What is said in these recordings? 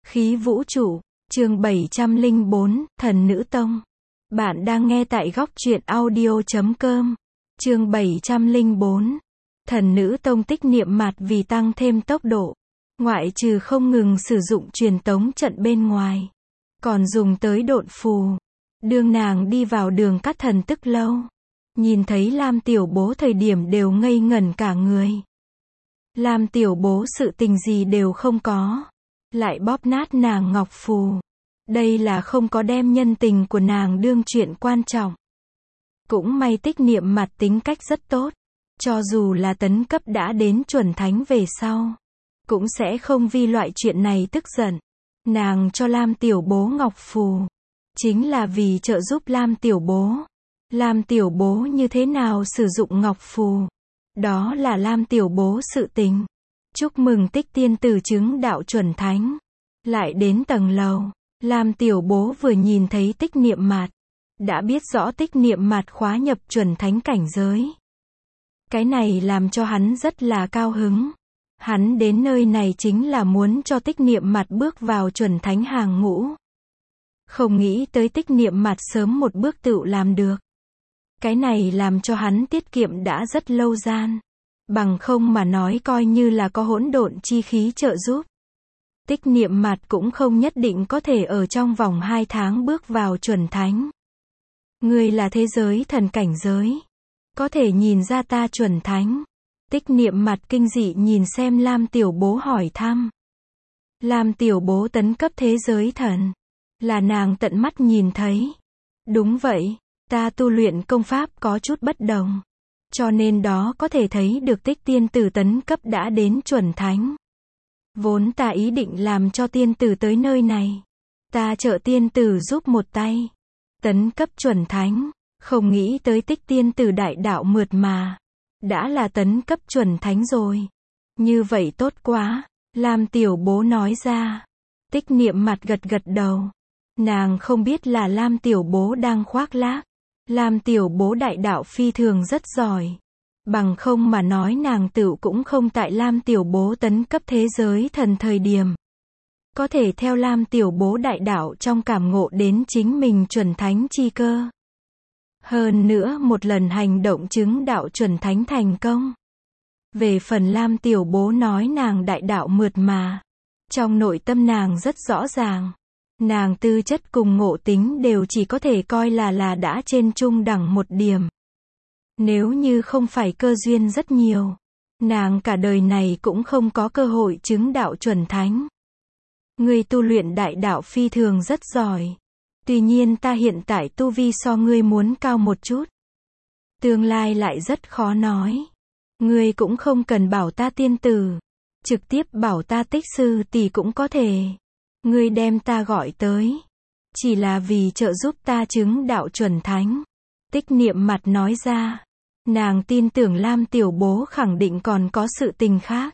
Khí vũ trụ, chương 704, Thần Nữ Tông. Bạn đang nghe tại góc truyện audio.com. Chương 704. Thần Nữ Tông tích niệm mạt vì tăng thêm tốc độ. Ngoại trừ không ngừng sử dụng truyền tống trận bên ngoài, còn dùng tới độn phù. Đương nàng đi vào đường cắt thần tức lâu, nhìn thấy Lam Tiểu Bố thời điểm đều ngây ngẩn cả người. Lam Tiểu Bố sự tình gì đều không có, lại bóp nát nàng ngọc phù. Đây là không có đem nhân tình của nàng đương chuyện quan trọng. Cũng may tích niệm mặt tính cách rất tốt, cho dù là tấn cấp đã đến chuẩn thánh về sau, cũng sẽ không vì loại chuyện này tức giận. Nàng cho Lam Tiểu Bố ngọc phù, chính là vì trợ giúp Lam Tiểu Bố. Lam Tiểu Bố như thế nào sử dụng ngọc phù, đó là Lam Tiểu Bố sự tình. Chúc mừng tích tiên tử chứng đạo chuẩn thánh. Lại đến tầng lầu, Lam Tiểu Bố vừa nhìn thấy tích niệm mạt, đã biết rõ tích niệm mạt khóa nhập chuẩn thánh cảnh giới. Cái này làm cho hắn rất là cao hứng. Hắn đến nơi này chính là muốn cho tích niệm mạt bước vào chuẩn thánh hàng ngũ. Không nghĩ tới tích niệm mạt sớm một bước tự làm được. Cái này làm cho hắn tiết kiệm đã rất lâu gian. Bằng không mà nói coi như là có hỗn độn chi khí trợ giúp, tích niệm mạt cũng không nhất định có thể ở trong vòng 2 tháng bước vào chuẩn thánh. Ngươi là thế giới thần cảnh giới, có thể nhìn ra ta chuẩn thánh. Tích niệm mạt kinh dị nhìn xem Lam Tiểu Bố hỏi thăm. Lam Tiểu Bố tấn cấp thế giới thần, là nàng tận mắt nhìn thấy. Đúng vậy, ta tu luyện công pháp có chút bất đồng, cho nên đó có thể thấy được tích tiên tử tấn cấp đã đến chuẩn thánh. Vốn ta ý định làm cho tiên tử tới nơi này, ta trợ tiên tử giúp một tay, tấn cấp chuẩn thánh. Không nghĩ tới tích tiên tử đại đạo mượt mà, đã là tấn cấp chuẩn thánh rồi. Như vậy tốt quá, Lam Tiểu Bố nói ra. Tích niệm mặt gật gật đầu. Nàng không biết là Lam Tiểu Bố đang khoác lác. Lam Tiểu Bố đại đạo phi thường rất giỏi. Bằng không mà nói nàng tựu cũng không tại Lam Tiểu Bố tấn cấp thế giới thần thời điểm. Có thể theo Lam Tiểu Bố đại đạo trong cảm ngộ đến chính mình chuẩn thánh chi cơ. Hơn nữa một lần hành động chứng đạo chuẩn thánh thành công. Về phần Lam Tiểu Bố nói nàng đại đạo mượt mà, trong nội tâm nàng rất rõ ràng. Nàng tư chất cùng ngộ tính đều chỉ có thể coi là đã trên trung đẳng một điểm. Nếu như không phải cơ duyên rất nhiều, nàng cả đời này cũng không có cơ hội chứng đạo chuẩn thánh. Ngươi tu luyện đại đạo phi thường rất giỏi. Tuy nhiên ta hiện tại tu vi so ngươi muốn cao một chút. Tương lai lại rất khó nói. Ngươi cũng không cần bảo ta tiên tử, trực tiếp bảo ta tích sư tỷ cũng có thể. Ngươi đem ta gọi tới, chỉ là vì trợ giúp ta chứng đạo chuẩn thánh. Tích niệm mặt nói ra. Nàng tin tưởng Lam Tiểu Bố khẳng định còn có sự tình khác.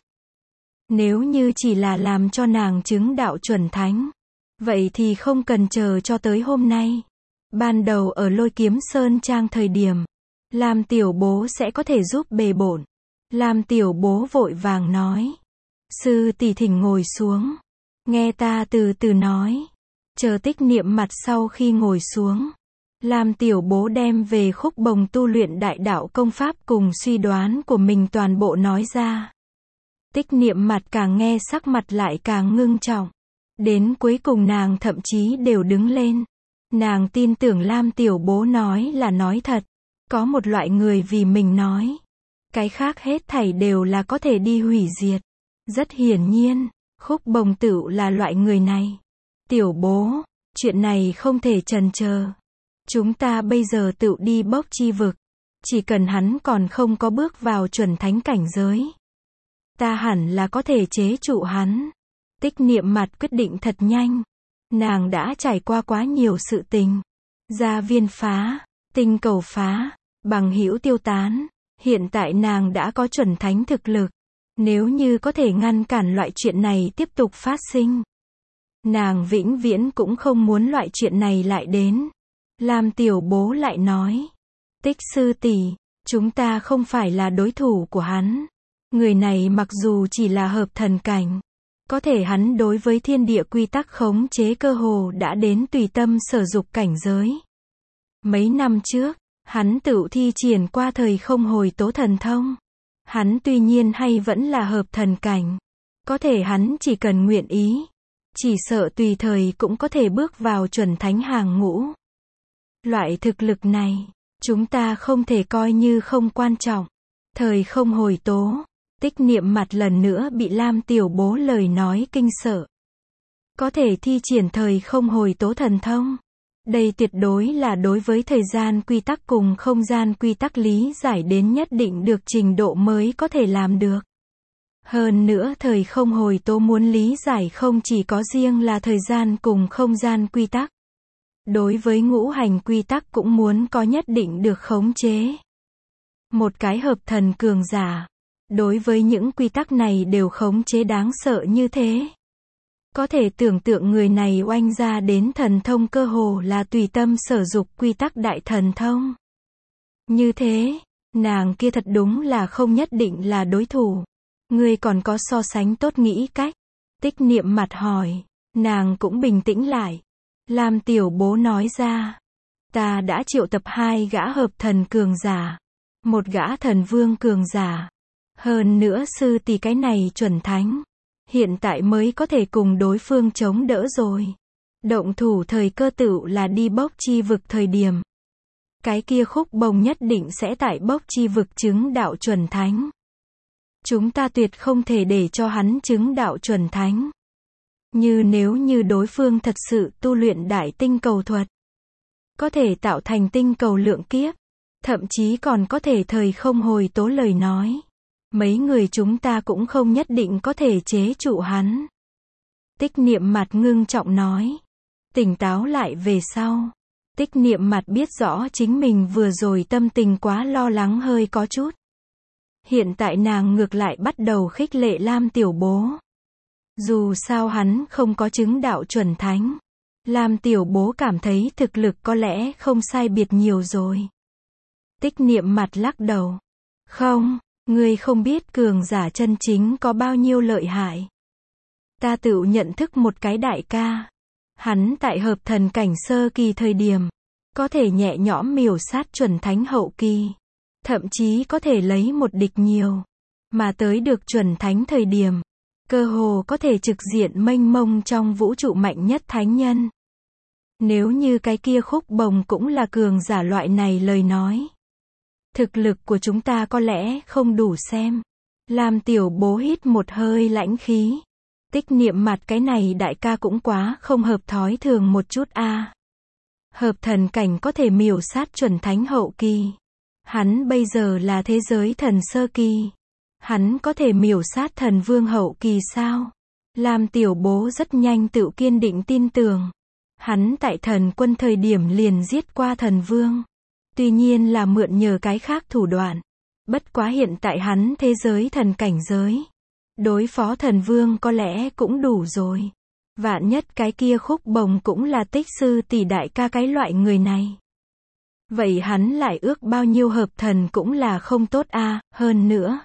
Nếu như chỉ là làm cho nàng chứng đạo chuẩn thánh, vậy thì không cần chờ cho tới hôm nay. Ban đầu ở Lôi Kiếm Sơn Trang thời điểm, Lam Tiểu Bố sẽ có thể giúp bề bộn. Lam Tiểu Bố vội vàng nói. Sư tỷ thỉnh ngồi xuống, nghe ta từ từ nói. Chờ tích niệm mặt sau khi ngồi xuống, Lam Tiểu Bố đem về khúc bồng tu luyện đại đạo công pháp cùng suy đoán của mình toàn bộ nói ra. Tích niệm mặt càng nghe sắc mặt lại càng ngưng trọng. Đến cuối cùng nàng thậm chí đều đứng lên. Nàng tin tưởng Lam Tiểu Bố nói là nói thật. Có một loại người vì mình nói, cái khác hết thảy đều là có thể đi hủy diệt. Rất hiển nhiên, khúc bồng tựu là loại người này. Tiểu Bố, chuyện này không thể chần chờ. Chúng ta bây giờ tựu đi bốc chi vực. Chỉ cần hắn còn không có bước vào chuẩn thánh cảnh giới, ta hẳn là có thể chế trụ hắn. Tích niệm mặt quyết định thật nhanh. Nàng đã trải qua quá nhiều sự tình. Gia viên phá, tinh cầu phá, bằng hữu tiêu tán. Hiện tại nàng đã có chuẩn thánh thực lực. Nếu như có thể ngăn cản loại chuyện này tiếp tục phát sinh, nàng vĩnh viễn cũng không muốn loại chuyện này lại đến. Lam Tiểu Bố lại nói. Tích sư tỷ, chúng ta không phải là đối thủ của hắn. Người này mặc dù chỉ là hợp thần cảnh, Có thể hắn đối với thiên địa quy tắc khống chế cơ hồ đã đến tùy tâm sở dục cảnh giới. Mấy năm trước, hắn tự thi triển qua thời không hồi tố thần thông. Hắn tuy nhiên hay vẫn là hợp thần cảnh. Có thể hắn chỉ cần nguyện ý. Chỉ sợ tùy thời cũng có thể bước vào chuẩn thánh hàng ngũ. Loại thực lực này, chúng ta không thể coi như không quan trọng. Thời không hồi tố. Tích Niệm mặt lần nữa bị Lam Tiểu Bố lời nói kinh sợ. Có thể thi triển thời không hồi tố thần thông. Đây tuyệt đối là đối với thời gian quy tắc cùng không gian quy tắc lý giải đến nhất định được trình độ mới có thể làm được. Hơn nữa thời không hồi tố muốn lý giải không chỉ có riêng là thời gian cùng không gian quy tắc. Đối với ngũ hành quy tắc cũng muốn có nhất định được khống chế. Một cái hợp thần cường giả. Đối với những quy tắc này đều khống chế đáng sợ như thế. Có thể tưởng tượng người này oanh ra đến thần thông cơ hồ là tùy tâm sở dục quy tắc đại thần thông. Như thế, nàng kia thật đúng là không nhất định là đối thủ. Ngươi còn có so sánh tốt nghĩ cách. Tích Niệm mặt hỏi, nàng cũng bình tĩnh lại. Lam Tiểu Bố nói ra, ta đã triệu tập 2 gã hợp thần cường giả, 1 gã thần vương cường giả. Hơn nữa sư tỷ cái này chuẩn thánh. Hiện tại mới có thể cùng đối phương chống đỡ rồi. Động thủ thời cơ tựu là đi bốc chi vực thời điểm. Cái kia khúc bồng nhất định sẽ tại bốc chi vực chứng đạo chuẩn thánh. Chúng ta tuyệt không thể để cho hắn chứng đạo chuẩn thánh. Nếu như đối phương thật sự tu luyện đại tinh cầu thuật. Có thể tạo thành tinh cầu lượng kiếp. Thậm chí còn có thể thời không hồi tố lời nói. Mấy người chúng ta cũng không nhất định có thể chế trụ hắn. Tích Niệm mặt ngưng trọng nói. Tỉnh táo lại về sau. Tích Niệm mặt biết rõ chính mình vừa rồi tâm tình quá lo lắng hơi có chút. Hiện tại nàng ngược lại bắt đầu khích lệ Lam Tiểu Bố. Dù sao hắn không có chứng đạo chuẩn thánh. Lam Tiểu Bố cảm thấy thực lực có lẽ không sai biệt nhiều rồi. Tích Niệm mặt lắc đầu. Không. Ngươi không biết cường giả chân chính có bao nhiêu lợi hại. Ta tự nhận thức một cái đại ca. Hắn tại hợp thần cảnh sơ kỳ thời điểm. Có thể nhẹ nhõm miểu sát chuẩn thánh hậu kỳ. Thậm chí có thể lấy một địch nhiều. Mà tới được chuẩn thánh thời điểm. Cơ hồ có thể trực diện mênh mông trong vũ trụ mạnh nhất thánh nhân. Nếu như cái kia khúc bồng cũng là cường giả loại này lời nói. Thực lực của chúng ta có lẽ không đủ xem. Lam Tiểu Bố hít một hơi lãnh khí. Tích Niệm mặt cái này đại ca cũng quá không hợp thói thường một chút a. Hợp thần cảnh có thể miểu sát chuẩn thánh hậu kỳ. Hắn bây giờ là thế giới thần sơ kỳ. Hắn có thể miểu sát thần vương hậu kỳ sao? Lam Tiểu Bố rất nhanh tự kiên định tin tưởng. Hắn tại thần quân thời điểm liền giết qua thần vương. Tuy nhiên là mượn nhờ cái khác thủ đoạn. Bất quá hiện tại hắn thế giới thần cảnh giới. Đối phó thần vương có lẽ cũng đủ rồi. Vạn nhất cái kia khúc bồng cũng là Tích sư tỷ đại ca cái loại người này. Vậy hắn lại ước bao nhiêu hợp thần cũng là không tốt a. Hơn nữa.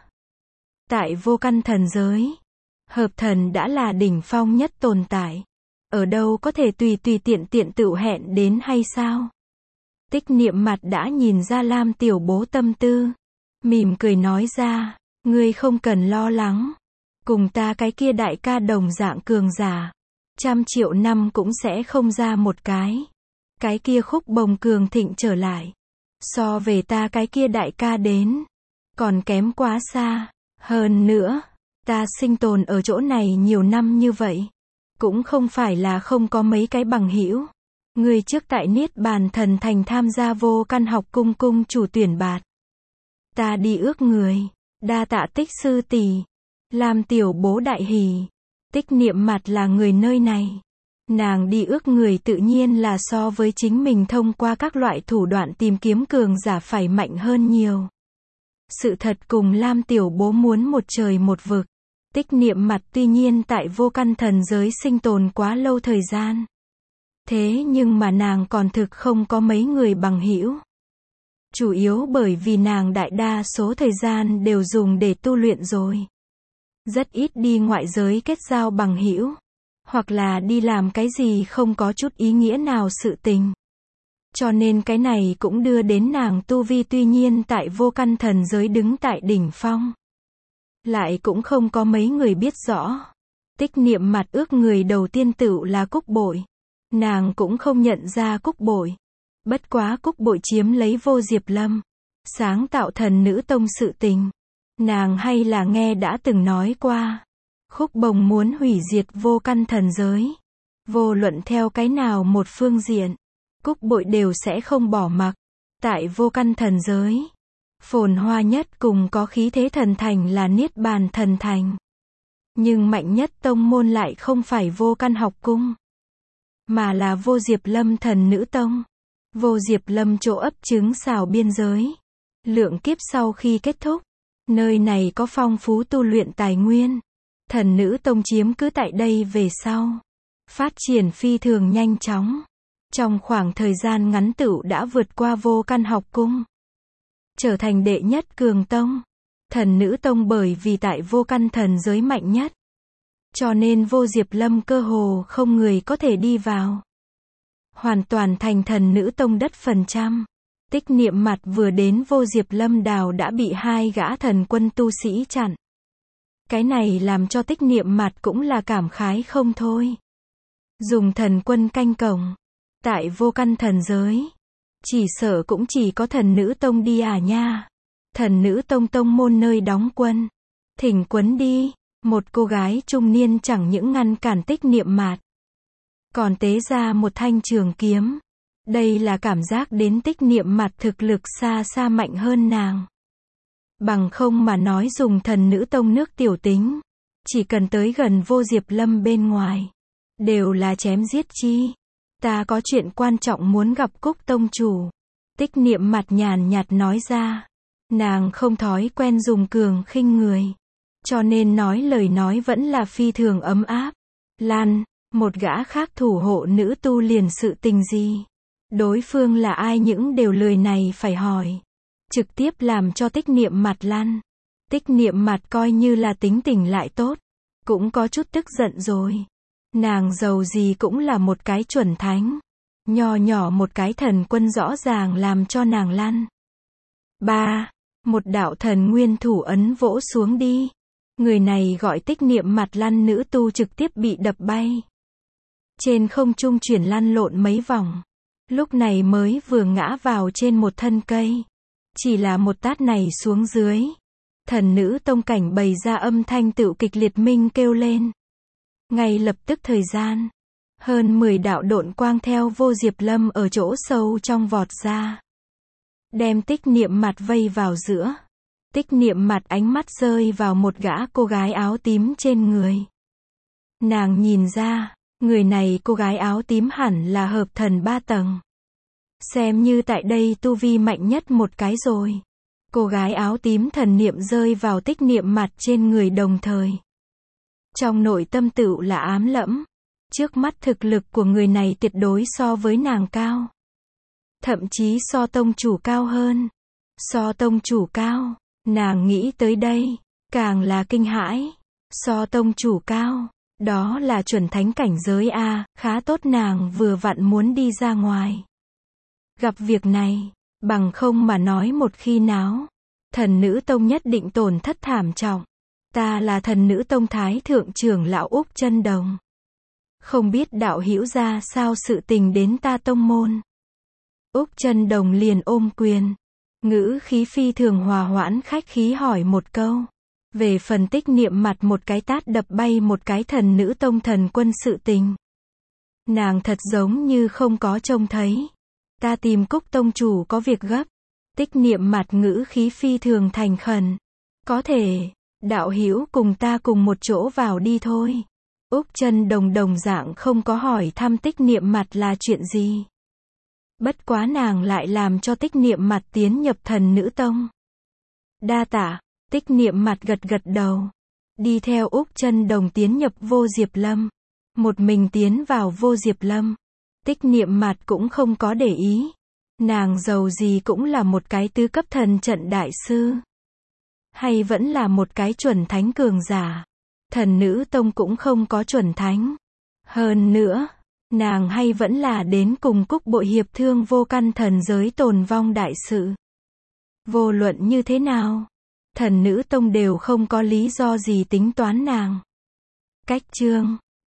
Tại vô căn thần giới. Hợp thần đã là đỉnh phong nhất tồn tại. Ở đâu có thể tùy tiện tự hẹn đến hay sao? Tích Niệm mặt đã nhìn ra Lam Tiểu Bố tâm tư. Mỉm cười nói ra. Ngươi không cần lo lắng. Cùng ta cái kia đại ca đồng dạng cường giả. 100 triệu năm cũng sẽ không ra một cái. Cái kia khúc bồng cường thịnh trở lại. So về ta cái kia đại ca đến. Còn kém quá xa. Hơn nữa. Ta sinh tồn ở chỗ này nhiều năm như vậy. Cũng không phải là không có mấy cái bằng hữu. Người trước tại Niết Bàn Thần Thành tham gia vô căn học cung chủ tuyển bạt. Ta đi ước người. Đa tạ Tích sư tỷ. Lam Tiểu Bố đại hỉ. Tích Niệm mặt là người nơi này. Nàng đi ước người tự nhiên là so với chính mình thông qua các loại thủ đoạn tìm kiếm cường giả phải mạnh hơn nhiều. Sự thật cùng Lam Tiểu Bố muốn một trời một vực. Tích Niệm mặt tuy nhiên tại vô căn thần giới sinh tồn quá lâu thời gian. Thế nhưng mà nàng còn thực không có mấy người bằng hữu. Chủ yếu bởi vì nàng đại đa số thời gian đều dùng để tu luyện rồi. Rất ít đi ngoại giới kết giao bằng hữu, hoặc là đi làm cái gì không có chút ý nghĩa nào sự tình. Cho nên cái này cũng đưa đến nàng tu vi tuy nhiên tại vô căn thần giới đứng tại đỉnh phong. Lại cũng không có mấy người biết rõ. Tích Niệm mặt ước người đầu tiên tựu là Cúc Bội. Nàng cũng không nhận ra Cúc Bội. Bất quá Cúc Bội chiếm lấy Vô Diệp Lâm, sáng tạo Thần Nữ Tông sự tình. Nàng hay là nghe đã từng nói qua. Khúc Bồng muốn hủy diệt vô căn thần giới. Vô luận theo cái nào một phương diện, Cúc Bội đều sẽ không bỏ mặc. Tại vô căn thần giới, phồn hoa nhất cùng có khí thế thần thành là Niết Bàn Thần Thành. Nhưng mạnh nhất tông môn lại không phải Vô Căn học cung, mà là Vô Diệp Lâm Thần Nữ Tông. Vô Diệp Lâm chỗ ấp trứng xào biên giới. Lượng kiếp sau khi kết thúc, nơi này có phong phú tu luyện tài nguyên. Thần Nữ Tông chiếm cứ tại đây về sau, phát triển phi thường nhanh chóng. Trong khoảng thời gian ngắn tựu đã vượt qua Vô Căn học cung, trở thành đệ nhất cường tông. Thần Nữ Tông bởi vì tại vô căn thần giới mạnh nhất, cho nên Vô Diệp Lâm cơ hồ không người có thể đi vào. Hoàn toàn thành Thần Nữ Tông đất phần trăm. Tích Niệm mặt vừa đến Vô Diệp Lâm đào đã bị 2 gã thần quân tu sĩ chặn. Cái này làm cho Tích Niệm mặt cũng là cảm khái không thôi. Dùng thần quân canh cổng, tại vô căn thần giới, chỉ sợ cũng chỉ có Thần Nữ Tông đi à nha. Thần Nữ Tông tông môn nơi đóng quân. Thỉnh Quấn đi. Một cô gái trung niên chẳng những ngăn cản Tích Niệm mặt, còn tế ra một thanh trường kiếm. Đây là cảm giác đến Tích Niệm mặt thực lực xa xa mạnh hơn nàng. Bằng không mà nói dùng Thần Nữ Tông nước tiểu tính, chỉ cần tới gần Vô Diệp Lâm bên ngoài, đều là chém giết chi. Ta có chuyện quan trọng muốn gặp Cúc tông chủ. Tích Niệm mặt nhàn nhạt nói ra. Nàng không thói quen dùng cường khinh người, cho nên nói lời nói vẫn là phi thường ấm áp. Lan, một gã khác thủ hộ nữ tu liền sự tình gì? Đối phương là ai những đều lời này phải hỏi. Trực tiếp làm cho Tích Niệm mặt lăn. Tích Niệm mặt coi như là tính tình lại tốt, cũng có chút tức giận rồi. Nàng giàu gì cũng là một cái chuẩn thánh. Nho nhỏ một cái thần quân rõ ràng làm cho nàng lăn. Một đạo thần nguyên thủ ấn vỗ xuống đi. Người này gọi Tích Niệm mặt lăn nữ tu trực tiếp bị đập bay. Trên không trung chuyển lăn lộn mấy vòng. Lúc này mới vừa ngã vào trên một thân cây. Chỉ là một tát này xuống dưới. Thần Nữ Tông cảnh bày ra âm thanh tựu kịch liệt minh kêu lên. Ngay lập tức thời gian, hơn 10 đạo độn quang theo Vô Diệp Lâm ở chỗ sâu trong vọt ra. Đem Tích Niệm mặt vây vào giữa. Tích Niệm mặt ánh mắt rơi vào một gã cô gái áo tím trên người. Nàng nhìn ra, người này cô gái áo tím hẳn là hợp thần 3 tầng. Xem như tại đây tu vi mạnh nhất một cái rồi. Cô gái áo tím thần niệm rơi vào Tích Niệm mặt trên người đồng thời. Trong nội tâm tựu là ám lẫm. Trước mắt thực lực của người này tuyệt đối so với nàng cao. Thậm chí so tông chủ cao hơn. So tông chủ cao, nàng nghĩ tới đây, càng là kinh hãi. So tông chủ cao, đó là chuẩn thánh cảnh giới a, khá tốt nàng vừa vặn muốn đi ra ngoài. Gặp việc này, bằng không mà nói một khi náo, Thần Nữ Tông nhất định tổn thất thảm trọng. Ta là Thần Nữ Tông Thái Thượng trưởng lão Úc Chân Đồng. Không biết đạo hữu ra sao sự tình đến ta tông môn. Úc Chân Đồng liền ôm quyền. Ngữ khí phi thường hòa hoãn khách khí hỏi một câu. Về phần Tích Niệm mặt một cái tát đập bay một cái Thần Nữ Tông thần quân sự tình. Nàng thật giống như không có trông thấy. Ta tìm Cúc tông chủ có việc gấp. Tích Niệm mặt ngữ khí phi thường thành khẩn. Có thể, đạo hữu cùng ta cùng một chỗ vào đi thôi. Úc Chân Đồng đồng dạng không có hỏi thăm Tích Niệm mặt là chuyện gì. Bất quá nàng lại làm cho Tích Niệm mặt tiến nhập Thần Nữ Tông. Đa tạ, Tích Niệm mặt gật gật đầu. Đi theo Úc Chân Đồng tiến nhập Vô Diệp Lâm. Một mình tiến vào Vô Diệp Lâm. Tích Niệm mặt cũng không có để ý. Nàng giàu gì cũng là một cái tứ cấp thần trận đại sư. Hay vẫn là một cái chuẩn thánh cường giả. Thần nữ tông cũng không có chuẩn thánh. Hơn nữa, nàng hay vẫn là đến cùng Cúc Bội hiệp thương vô căn thần giới tồn vong đại sự. Vô luận như thế nào, thần nữ tông đều không có lý do gì tính toán nàng. Cách chương